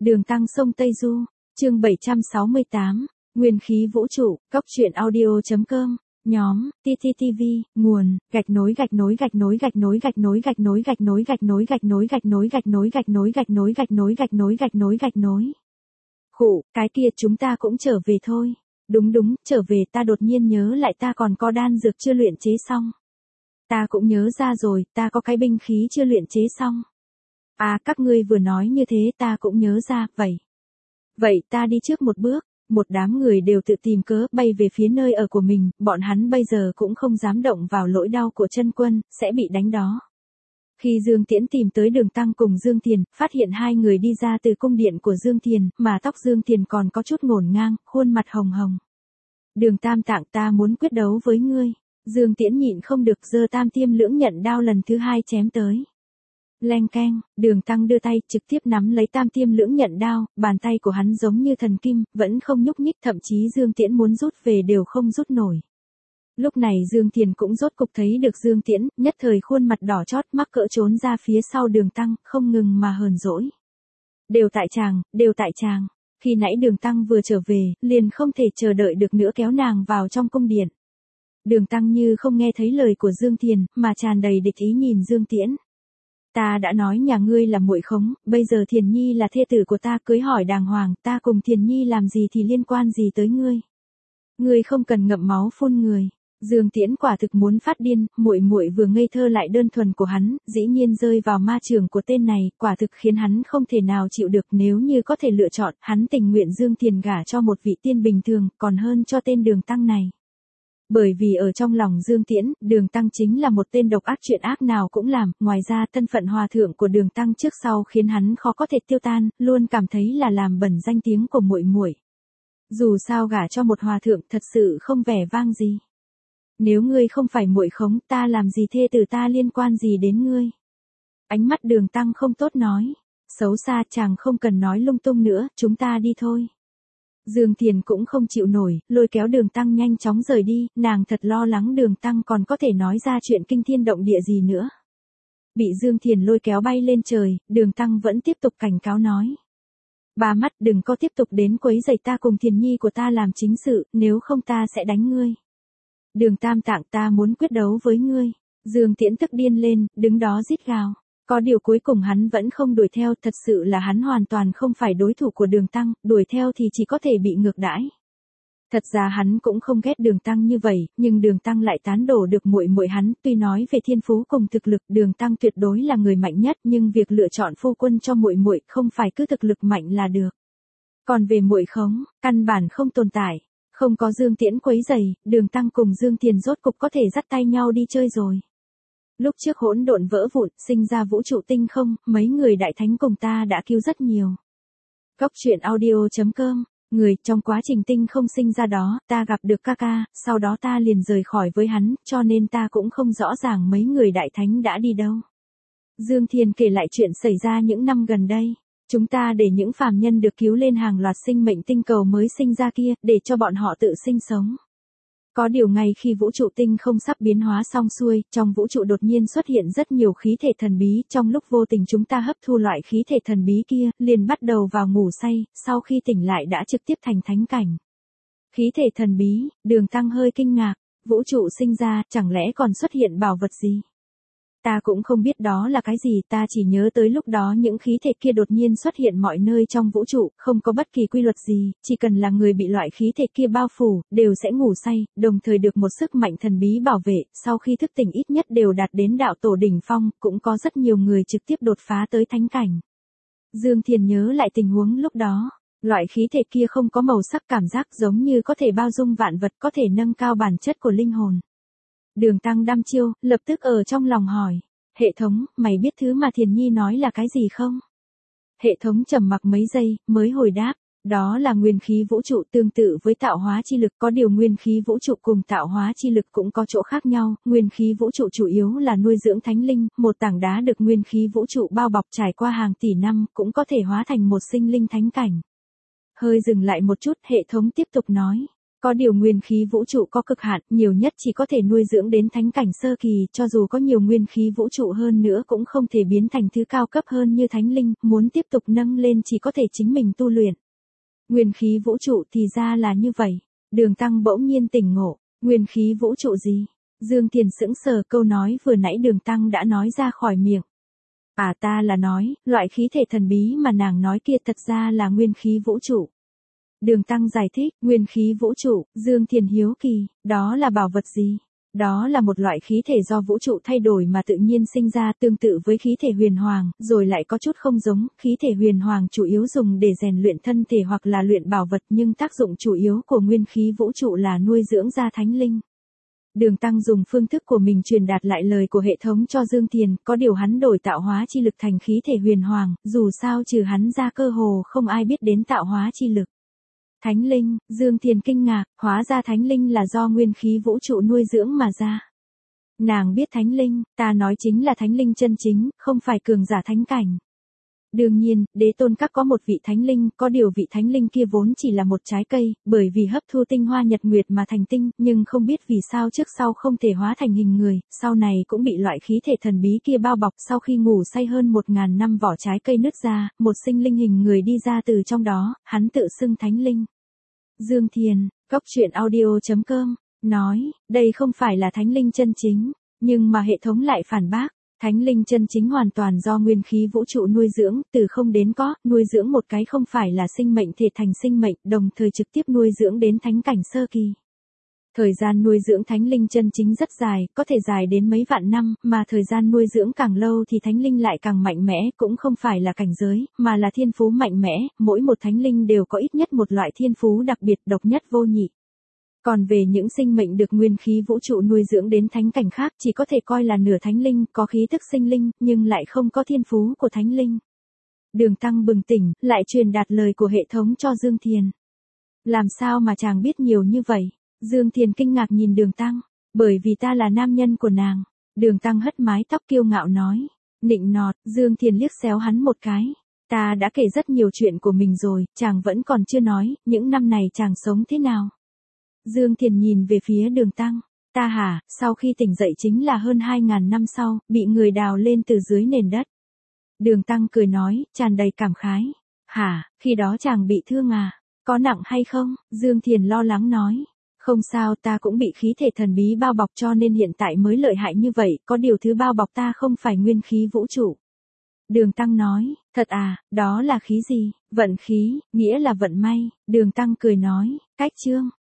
Đường Tăng sông Tây Du, chương 768, Nguyên khí vũ trụ, Cóc truyện audio.com, nhóm, TTTV, nguồn, gạch nối. Khụ, cái kia chúng ta cũng trở về thôi. Đúng, trở về. Ta đột nhiên nhớ lại ta còn có đan dược chưa luyện chế xong. Ta cũng nhớ ra rồi, ta có cái binh khí chưa luyện chế xong. À, các ngươi vừa nói như thế ta cũng nhớ ra, Vậy ta đi trước một bước. Một đám người đều tự tìm cớ bay về phía nơi ở của mình, bọn hắn bây giờ cũng không dám động vào lỗi đau của chân quân, sẽ bị đánh đó. Khi Dương Tiễn tìm tới Đường Tăng cùng Dương Tiền, phát hiện hai người đi ra từ cung điện của Dương Tiền, mà tóc Dương Tiền còn có chút ngổn ngang, khuôn mặt hồng hồng. Đường Tam Tạng, ta muốn quyết đấu với ngươi. Dương Tiễn nhịn không được giơ Tam Tiêm Lưỡng Nhận đao lần thứ hai chém tới. Leng keng, Đường Tăng đưa tay trực tiếp nắm lấy Tam Tiêm Lưỡng Nhận đao, bàn tay của hắn giống như thần kim, vẫn không nhúc nhích, thậm chí Dương Tiễn muốn rút về đều không rút nổi. Lúc này Dương Tiền cũng rốt cục thấy được Dương Tiễn, nhất thời khuôn mặt đỏ chót, mắc cỡ trốn ra phía sau Đường Tăng, không ngừng mà hờn dỗi. Đều tại chàng. Khi nãy Đường Tăng vừa trở về, liền không thể chờ đợi được nữa kéo nàng vào trong cung điện. Đường Tăng như không nghe thấy lời của Dương Tiền, mà tràn đầy địch ý nhìn Dương Tiễn. Ta đã nói nhà ngươi là muội khống, bây giờ Thiền Nhi là thê tử của ta, cưới hỏi đàng hoàng, ta cùng Thiền Nhi làm gì thì liên quan gì tới ngươi. Ngươi không cần ngậm máu phun người. Dương Tiễn quả thực muốn phát điên, muội vừa ngây thơ lại đơn thuần của hắn, dĩ nhiên rơi vào ma trường của tên này, quả thực khiến hắn không thể nào chịu được. Nếu như có thể lựa chọn, hắn tình nguyện Dương Tiền gả cho một vị tiên bình thường, còn hơn cho tên Đường Tăng này. Bởi vì ở trong lòng Dương Tiễn, Đường Tăng chính là một tên độc ác, chuyện ác nào cũng làm, ngoài ra thân phận hòa thượng của Đường Tăng trước sau khiến hắn khó có thể tiêu tan, luôn cảm thấy là làm bẩn danh tiếng của muội. Dù sao gả cho một hòa thượng thật sự không vẻ vang gì. Nếu ngươi không phải muội khống, ta làm gì thê tử ta liên quan gì đến ngươi. Ánh mắt Đường Tăng không tốt nói. Xấu xa, chàng không cần nói lung tung nữa, chúng ta đi thôi. Dương Thiền cũng không chịu nổi, lôi kéo Đường Tăng nhanh chóng rời đi, nàng thật lo lắng Đường Tăng còn có thể nói ra chuyện kinh thiên động địa gì nữa. Bị Dương Thiền lôi kéo bay lên trời, Đường Tăng vẫn tiếp tục cảnh cáo nói. Ba mắt, đừng có tiếp tục đến quấy rầy ta cùng Thiền Nhi của ta làm chính sự, nếu không ta sẽ đánh ngươi. Đường Tam Tạng, ta muốn quyết đấu với ngươi. Dương Tiễn tức điên lên, đứng đó rít gào. Có điều cuối cùng hắn vẫn không đuổi theo, thật sự là hắn hoàn toàn không phải đối thủ của Đường Tăng, đuổi theo thì chỉ có thể bị ngược đãi. Thật ra hắn cũng không ghét Đường Tăng như vậy, nhưng Đường Tăng lại tán đổ được muội hắn, tuy nói về thiên phú cùng thực lực, Đường Tăng tuyệt đối là người mạnh nhất, nhưng việc lựa chọn phu quân cho muội không phải cứ thực lực mạnh là được. Còn về muội khống, căn bản không tồn tại. Không có Dương Tiễn quấy rầy, Đường Tăng cùng Dương Tiền rốt cục có thể dắt tay nhau đi chơi rồi. Lúc trước hỗn độn vỡ vụn, sinh ra vũ trụ tinh không, mấy người đại thánh cùng ta đã cứu rất nhiều. Cóc truyện audio.com, người trong quá trình tinh không sinh ra đó, ta gặp được ca, sau đó ta liền rời khỏi với hắn, cho nên ta cũng không rõ ràng mấy người đại thánh đã đi đâu. Dương Thiên kể lại chuyện xảy ra những năm gần đây. Chúng ta để những phàm nhân được cứu lên hàng loạt sinh mệnh tinh cầu mới sinh ra kia, để cho bọn họ tự sinh sống. Có điều ngay khi vũ trụ tinh không sắp biến hóa xong xuôi, trong vũ trụ đột nhiên xuất hiện rất nhiều khí thể thần bí, trong lúc vô tình chúng ta hấp thu loại khí thể thần bí kia, liền bắt đầu vào ngủ say, sau khi tỉnh lại đã trực tiếp thành thánh cảnh. Khí thể thần bí, Đường Tăng hơi kinh ngạc, vũ trụ sinh ra, chẳng lẽ còn xuất hiện bảo vật gì? Ta cũng không biết đó là cái gì, ta chỉ nhớ tới lúc đó những khí thể kia đột nhiên xuất hiện mọi nơi trong vũ trụ, không có bất kỳ quy luật gì, chỉ cần là người bị loại khí thể kia bao phủ, đều sẽ ngủ say, đồng thời được một sức mạnh thần bí bảo vệ, sau khi thức tỉnh ít nhất đều đạt đến đạo tổ đỉnh phong, cũng có rất nhiều người trực tiếp đột phá tới thánh cảnh. Dương Thiền nhớ lại tình huống lúc đó, loại khí thể kia không có màu sắc, cảm giác giống như có thể bao dung vạn vật, có thể nâng cao bản chất của linh hồn. Đường Tăng đăm chiêu, lập tức ở trong lòng hỏi. Hệ thống, mày biết thứ mà Thiền Nhi nói là cái gì không? Hệ thống trầm mặc mấy giây, mới hồi đáp. Đó là nguyên khí vũ trụ, tương tự với tạo hóa chi lực, có điều nguyên khí vũ trụ cùng tạo hóa chi lực cũng có chỗ khác nhau. Nguyên khí vũ trụ chủ yếu là nuôi dưỡng thánh linh, một tảng đá được nguyên khí vũ trụ bao bọc trải qua hàng tỷ năm, cũng có thể hóa thành một sinh linh thánh cảnh. Hơi dừng lại một chút, hệ thống tiếp tục nói. Có điều nguyên khí vũ trụ có cực hạn, nhiều nhất chỉ có thể nuôi dưỡng đến thánh cảnh sơ kỳ, cho dù có nhiều nguyên khí vũ trụ hơn nữa cũng không thể biến thành thứ cao cấp hơn như thánh linh, muốn tiếp tục nâng lên chỉ có thể chính mình tu luyện. Nguyên khí vũ trụ thì ra là như vậy. Đường Tăng bỗng nhiên tỉnh ngộ, nguyên khí vũ trụ gì? Dương Thiền sững sờ, câu nói vừa nãy Đường Tăng đã nói ra khỏi miệng. À, ta là nói, loại khí thể thần bí mà nàng nói kia thật ra là nguyên khí vũ trụ. Đường Tăng giải thích, nguyên khí vũ trụ. Dương Thiền hiếu kỳ, đó là bảo vật gì? Đó là một loại khí thể do vũ trụ thay đổi mà tự nhiên sinh ra, tương tự với khí thể huyền hoàng, rồi lại có chút không giống. Khí thể huyền hoàng chủ yếu dùng để rèn luyện thân thể hoặc là luyện bảo vật, nhưng tác dụng chủ yếu của nguyên khí vũ trụ là nuôi dưỡng ra thánh linh. Đường Tăng dùng phương thức của mình truyền đạt lại lời của hệ thống cho Dương Thiền, có điều hắn đổi tạo hóa chi lực thành khí thể huyền hoàng, dù sao trừ hắn ra cơ hồ không ai biết đến tạo hóa chi lực. Thánh linh, Dương Thiền kinh ngạc, hóa ra thánh linh là do nguyên khí vũ trụ nuôi dưỡng mà ra. Nàng biết thánh linh, ta nói chính là thánh linh chân chính, không phải cường giả thánh cảnh. Đương nhiên, Đế Tôn Các có một vị thánh linh, có điều vị thánh linh kia vốn chỉ là một trái cây, bởi vì hấp thu tinh hoa nhật nguyệt mà thành tinh, nhưng không biết vì sao trước sau không thể hóa thành hình người, sau này cũng bị loại khí thể thần bí kia bao bọc, sau khi ngủ say hơn 1000 năm vỏ trái cây nứt ra, một sinh linh hình người đi ra từ trong đó, hắn tự xưng thánh linh. Dương Thiền, Goctruyện.audio.com, nói, đây không phải là thánh linh chân chính, nhưng mà hệ thống lại phản bác. Thánh linh chân chính hoàn toàn do nguyên khí vũ trụ nuôi dưỡng, từ không đến có, nuôi dưỡng một cái không phải là sinh mệnh thể thành sinh mệnh, đồng thời trực tiếp nuôi dưỡng đến thánh cảnh sơ kỳ. Thời gian nuôi dưỡng thánh linh chân chính rất dài, có thể dài đến mấy vạn năm, mà thời gian nuôi dưỡng càng lâu thì thánh linh lại càng mạnh mẽ, cũng không phải là cảnh giới, mà là thiên phú mạnh mẽ, mỗi một thánh linh đều có ít nhất một loại thiên phú đặc biệt độc nhất vô nhị. Còn về những sinh mệnh được nguyên khí vũ trụ nuôi dưỡng đến thánh cảnh khác chỉ có thể coi là nửa thánh linh, có khí thức sinh linh, nhưng lại không có thiên phú của thánh linh. Đường Tăng bừng tỉnh, lại truyền đạt lời của hệ thống cho Dương Thiền. Làm sao mà chàng biết nhiều như vậy? Dương Thiền kinh ngạc nhìn Đường Tăng, bởi vì ta là nam nhân của nàng. Đường Tăng hất mái tóc kiêu ngạo nói, nịnh nọt. Dương Thiền liếc xéo hắn một cái. Ta đã kể rất nhiều chuyện của mình rồi, chàng vẫn còn chưa nói, những năm này chàng sống thế nào? Dương Thiền nhìn về phía Đường Tăng, ta hả, sau khi tỉnh dậy chính là hơn 2000 năm sau, bị người đào lên từ dưới nền đất. Đường Tăng cười nói, tràn đầy cảm khái, hả, khi đó chàng bị thương à, có nặng hay không? Dương Thiền lo lắng nói, không sao, ta cũng bị khí thể thần bí bao bọc cho nên hiện tại mới lợi hại như vậy, có điều thứ bao bọc ta không phải nguyên khí vũ trụ. Đường Tăng nói, thật à, đó là khí gì? Vận khí, nghĩa là vận may. Đường Tăng cười nói, cách chương.